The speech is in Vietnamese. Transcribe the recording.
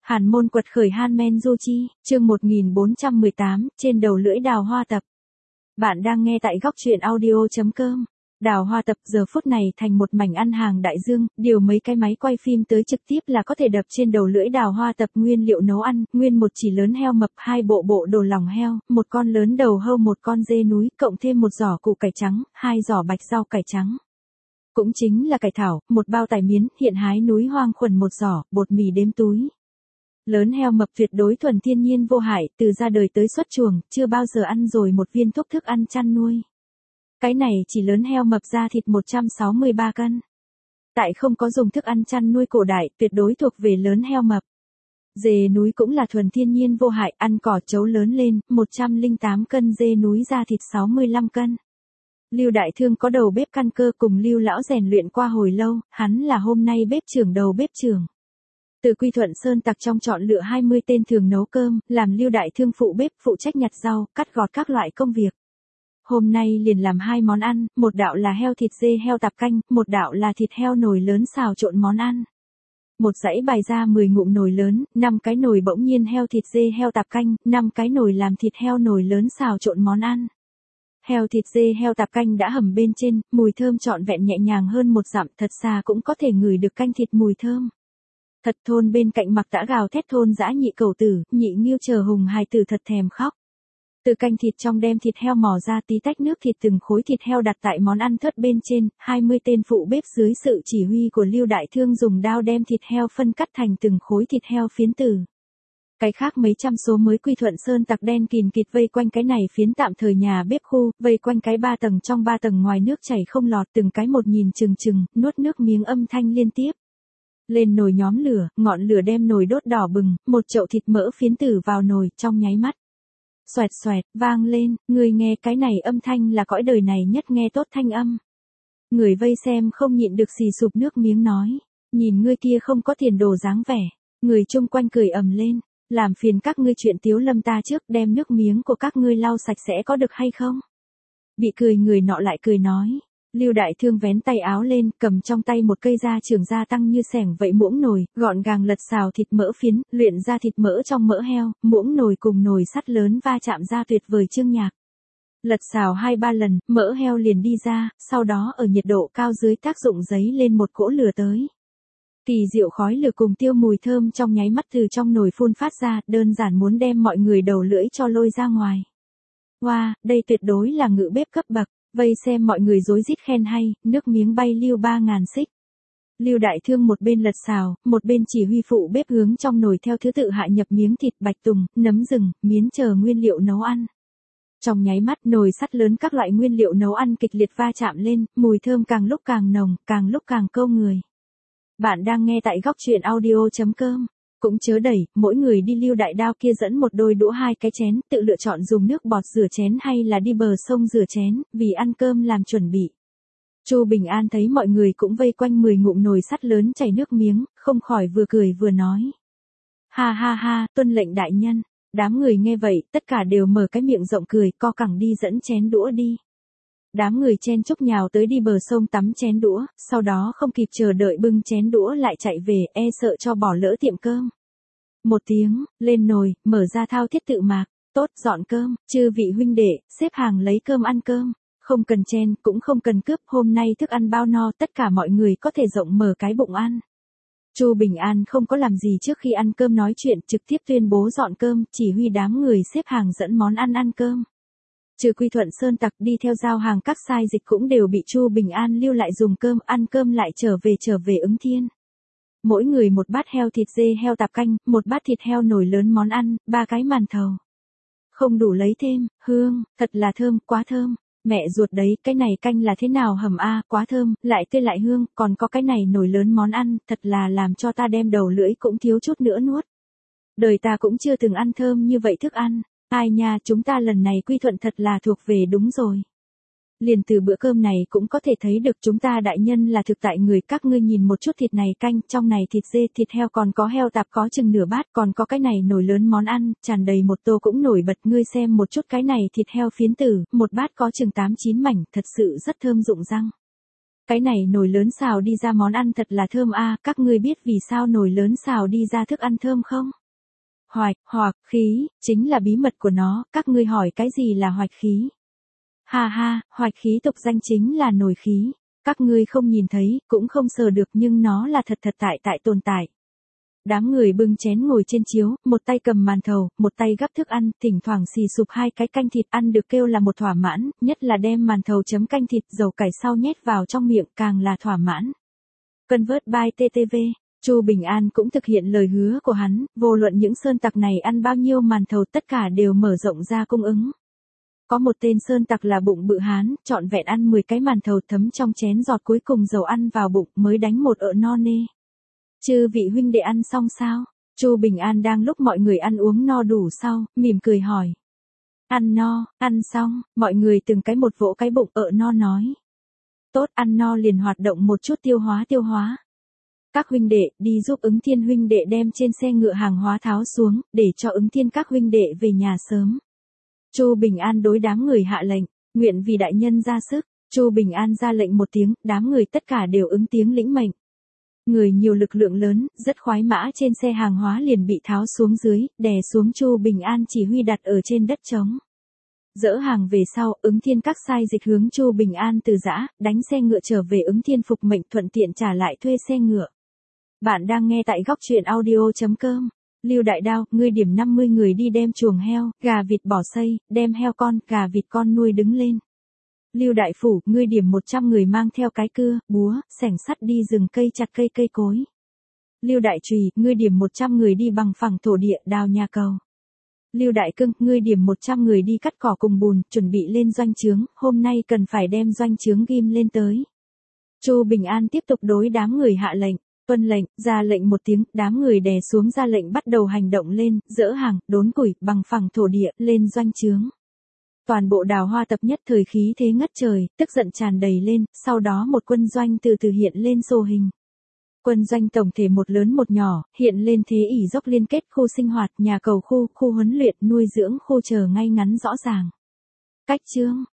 Hàn môn quật khởi Hanmen Du Chi, chương 1418, trên đầu lưỡi đào hoa tập. Bạn đang nghe tại góc truyện audio.com. Đào hoa tập giờ phút này thành một mảnh ăn hàng đại dương, điều mấy cái máy quay phim tới trực tiếp là có thể đập trên đầu lưỡi đào hoa tập nguyên liệu nấu ăn, nguyên một chỉ lớn heo mập, 2 bộ đồ lòng heo, một con lớn đầu hâu, một con dê núi, cộng thêm một giỏ củ cải trắng, 2 giỏ bạch rau cải trắng. Cũng chính là cải thảo, một bao tải miến, hiện hái núi hoang khuẩn một giỏ, bột mì đếm túi. Lớn heo mập tuyệt đối thuần thiên nhiên vô hại, từ ra đời tới xuất chuồng, chưa bao giờ ăn rồi một viên thuốc thức ăn chăn nuôi. Cái này chỉ lớn heo mập da thịt 163 cân. Tại không có dùng thức ăn chăn nuôi cổ đại, tuyệt đối thuộc về lớn heo mập. Dê núi cũng là thuần thiên nhiên vô hại, ăn cỏ trấu lớn lên, 108 cân dê núi da thịt 65 cân. Lưu Đại Thương có đầu bếp căn cơ cùng Lưu lão rèn luyện qua hồi lâu, hắn là hôm nay bếp trưởng đầu bếp trưởng. Từ Quy Thuận Sơn Tặc trong chọn lựa 20 tên thường nấu cơm, làm Lưu Đại Thương phụ bếp, phụ trách nhặt rau, cắt gọt các loại công việc. Hôm nay liền làm 2 món ăn, một đạo là heo thịt dê heo tạp canh, một đạo là thịt heo nồi lớn xào trộn món ăn. Một dãy bày ra 10 ngụm nồi lớn, 5 cái nồi bỗng nhiên heo thịt dê heo tạp canh, 5 cái nồi làm thịt heo nồi lớn xào trộn món ăn. Heo thịt dê heo tạp canh đã hầm bên trên, mùi thơm trọn vẹn nhẹ nhàng hơn một dặm, thật xa cũng có thể ngửi được canh thịt mùi thơm. Thật thôn bên cạnh mặc đã gào thét thôn dã nhị cẩu tử, nhị nghiêu chờ hùng hài tử thật thèm khóc. Từ canh thịt trong đem thịt heo mò ra tí tách nước thịt, từng khối thịt heo đặt tại món ăn thớt bên trên, 20 tên phụ bếp dưới sự chỉ huy của Lưu Đại Thương dùng dao đem thịt heo phân cắt thành từng khối thịt heo phiến tử. Cái khác mấy trăm số mới Quy Thuận Sơn Tặc đen kìn kịt vây quanh cái này phiến tạm thời nhà bếp khu, vây quanh cái 3 tầng trong 3 tầng ngoài nước chảy không lọt, từng cái một nhìn chừng chừng, nuốt nước miếng âm thanh liên tiếp. Lên nồi nhóm lửa, ngọn lửa đem nồi đốt đỏ bừng, một chậu thịt mỡ phiến tử vào nồi, trong nháy mắt. Xoẹt xoẹt, vang lên, người nghe cái này âm thanh là cõi đời này nhất nghe tốt thanh âm. Người vây xem không nhịn được xì sụp nước miếng nói, nhìn ngươi kia không có tiền đồ dáng vẻ, người chung quanh cười ầm lên, làm phiền các ngươi chuyện tiếu lâm ta trước, đem nước miếng của các ngươi lau sạch sẽ có được hay không? Bị cười người nọ lại cười nói. Lưu Đại Thương vén tay áo lên, cầm trong tay một cây da trường gia tăng như xẻng vậy muỗng nồi, gọn gàng lật xào thịt mỡ phiến, luyện ra thịt mỡ trong mỡ heo, muỗng nồi cùng nồi sắt lớn va chạm ra tuyệt vời chương nhạc. Lật xào 2-3 lần, mỡ heo liền đi ra, sau đó ở nhiệt độ cao dưới tác dụng giấy lên một cỗ lửa tới. Kỳ diệu khói lửa cùng tiêu mùi thơm trong nháy mắt từ trong nồi phun phát ra, đơn giản muốn đem mọi người đầu lưỡi cho lôi ra ngoài. Wow, đây tuyệt đối là ngự bếp cấp bậc. Vây xem mọi người rối rít khen hay, nước miếng bay Lưu 3000 xích. Lưu Đại Thương một bên lật xào, một bên chỉ huy phụ bếp hướng trong nồi theo thứ tự hạ nhập miếng thịt, bạch tùng, nấm rừng, miến chờ nguyên liệu nấu ăn. Trong nháy mắt nồi sắt lớn các loại nguyên liệu nấu ăn kịch liệt va chạm lên, mùi thơm càng lúc càng nồng, càng lúc càng câu người. Bạn đang nghe tại góc truyện audio.com. Cũng chớ đẩy, mỗi người đi Lưu Đại Đao kia dẫn một đôi đũa 2 cái chén, tự lựa chọn dùng nước bọt rửa chén hay là đi bờ sông rửa chén, vì ăn cơm làm chuẩn bị. Chu Bình An thấy mọi người cũng vây quanh 10 ngụm nồi sắt lớn chảy nước miếng, không khỏi vừa cười vừa nói. Ha ha ha, tuân lệnh đại nhân. Đám người nghe vậy, tất cả đều mở cái miệng rộng cười, co cẳng đi dẫn chén đũa đi. Đám người chen chúc nhào tới đi bờ sông tắm chén đũa, sau đó không kịp chờ đợi bưng chén đũa lại chạy về, e sợ cho bỏ lỡ tiệm cơm. Một tiếng, lên nồi, mở ra thao thiết tự mạc, tốt, dọn cơm, chư vị huynh đệ, xếp hàng lấy cơm ăn cơm, không cần chen, cũng không cần cướp, hôm nay thức ăn bao no, tất cả mọi người có thể rộng mở cái bụng ăn. Chu Bình An không có làm gì trước khi ăn cơm nói chuyện, trực tiếp tuyên bố dọn cơm, chỉ huy đám người xếp hàng dẫn món ăn cơm. Trừ Quy Thuận Sơn Tặc đi theo giao hàng các sai dịch cũng đều bị Chu Bình An lưu lại dùng cơm, ăn cơm lại trở về Ứng Thiên. Mỗi người một bát heo thịt dê heo tạp canh, một bát thịt heo nồi lớn món ăn, 3 cái màn thầu. Không đủ lấy thêm, hương, thật là thơm, quá thơm. Mẹ ruột đấy, cái này canh là thế nào hầm a, quá thơm, lại tươi lại hương, còn có cái này nồi lớn món ăn, thật là làm cho ta đem đầu lưỡi cũng thiếu chút nữa nuốt. Đời ta cũng chưa từng ăn thơm như vậy thức ăn. Ai nha, chúng ta lần này Quy Thuận thật là thuộc về đúng rồi. Liền từ bữa cơm này cũng có thể thấy được chúng ta đại nhân là thực tại người, các ngươi nhìn một chút thịt này canh, trong này thịt dê, thịt heo còn có heo tạp có chừng nửa bát, còn có cái này nồi lớn món ăn, tràn đầy một tô cũng nổi bật, ngươi xem một chút cái này thịt heo phiến tử, một bát có chừng 8-9 mảnh, thật sự rất thơm rụng răng. Cái này nồi lớn xào đi ra món ăn thật là thơm a, các ngươi biết vì sao nồi lớn xào đi ra thức ăn thơm không? Hoạch khí, chính là bí mật của nó, các ngươi hỏi cái gì là hoạch khí? Ha ha, hoạch khí tục danh chính là nồi khí. Các ngươi không nhìn thấy, cũng không sờ được nhưng nó là thật tại tồn tại. Đám người bưng chén ngồi trên chiếu, một tay cầm màn thầu, một tay gắp thức ăn, thỉnh thoảng xì sụp 2 cái canh thịt ăn được kêu là một thỏa mãn, nhất là đem màn thầu chấm canh thịt dầu cải sau nhét vào trong miệng càng là thỏa mãn. Convert by TTV, Chu Bình An cũng thực hiện lời hứa của hắn, vô luận những sơn tặc này ăn bao nhiêu màn thầu tất cả đều mở rộng ra cung ứng. Có một tên sơn tặc là bụng bự hán, trọn vẹn ăn 10 cái màn thầu thấm trong chén giọt cuối cùng dầu ăn vào bụng mới đánh một ợ no nê. Chư vị huynh đệ ăn xong sao? Chu Bình An đang lúc mọi người ăn uống no đủ sau, mỉm cười hỏi. Ăn no, ăn xong, mọi người từng cái một vỗ cái bụng ợ no nói. Tốt, ăn no liền hoạt động một chút tiêu hóa. Các huynh đệ, đi giúp Ứng Thiên huynh đệ đem trên xe ngựa hàng hóa tháo xuống, để cho Ứng Thiên các huynh đệ về nhà sớm. Chu Bình An đối đám người hạ lệnh, nguyện vì đại nhân ra sức. Chu Bình An ra lệnh một tiếng, đám người tất cả đều ứng tiếng lĩnh mệnh. Người nhiều lực lượng lớn, rất khoái mã trên xe hàng hóa liền bị tháo xuống dưới, đè xuống Chu Bình An chỉ huy đặt ở trên đất trống. Dỡ hàng về sau, Ứng Thiên các sai dịch hướng Chu Bình An từ giã, đánh xe ngựa trở về Ứng Thiên phục mệnh thuận tiện trả lại thuê xe ngựa. Bạn đang nghe tại góc truyện audio.com. Lưu Đại Đao, ngươi điểm 50 người đi đem chuồng heo, gà vịt bò xây, đem heo con, gà vịt con nuôi đứng lên. Lưu Đại Phủ, ngươi điểm 100 người mang theo cái cưa, búa, xẻng sắt đi rừng cây chặt cây cối. Lưu Đại Trùy, ngươi điểm 100 người đi bằng phẳng thổ địa đào nhà cầu. Lưu Đại Cưng, ngươi điểm 100 người đi cắt cỏ cùng bùn, chuẩn bị lên doanh trướng, hôm nay cần phải đem doanh trướng ghim lên tới. Chu Bình An tiếp tục đối đám người hạ lệnh. Tuân lệnh, ra lệnh một tiếng, đám người đè xuống ra lệnh bắt đầu hành động lên, dỡ hàng, đốn củi, bằng phẳng thổ địa, lên doanh trướng. Toàn bộ Đào Hoa Tập nhất thời khí thế ngất trời, tức giận tràn đầy lên, sau đó một quân doanh từ từ hiện lên sô hình. Quân doanh tổng thể một lớn một nhỏ, hiện lên thế ỉ dốc liên kết khu sinh hoạt, nhà cầu khu huấn luyện, nuôi dưỡng khu chờ ngay ngắn rõ ràng. Cách chương,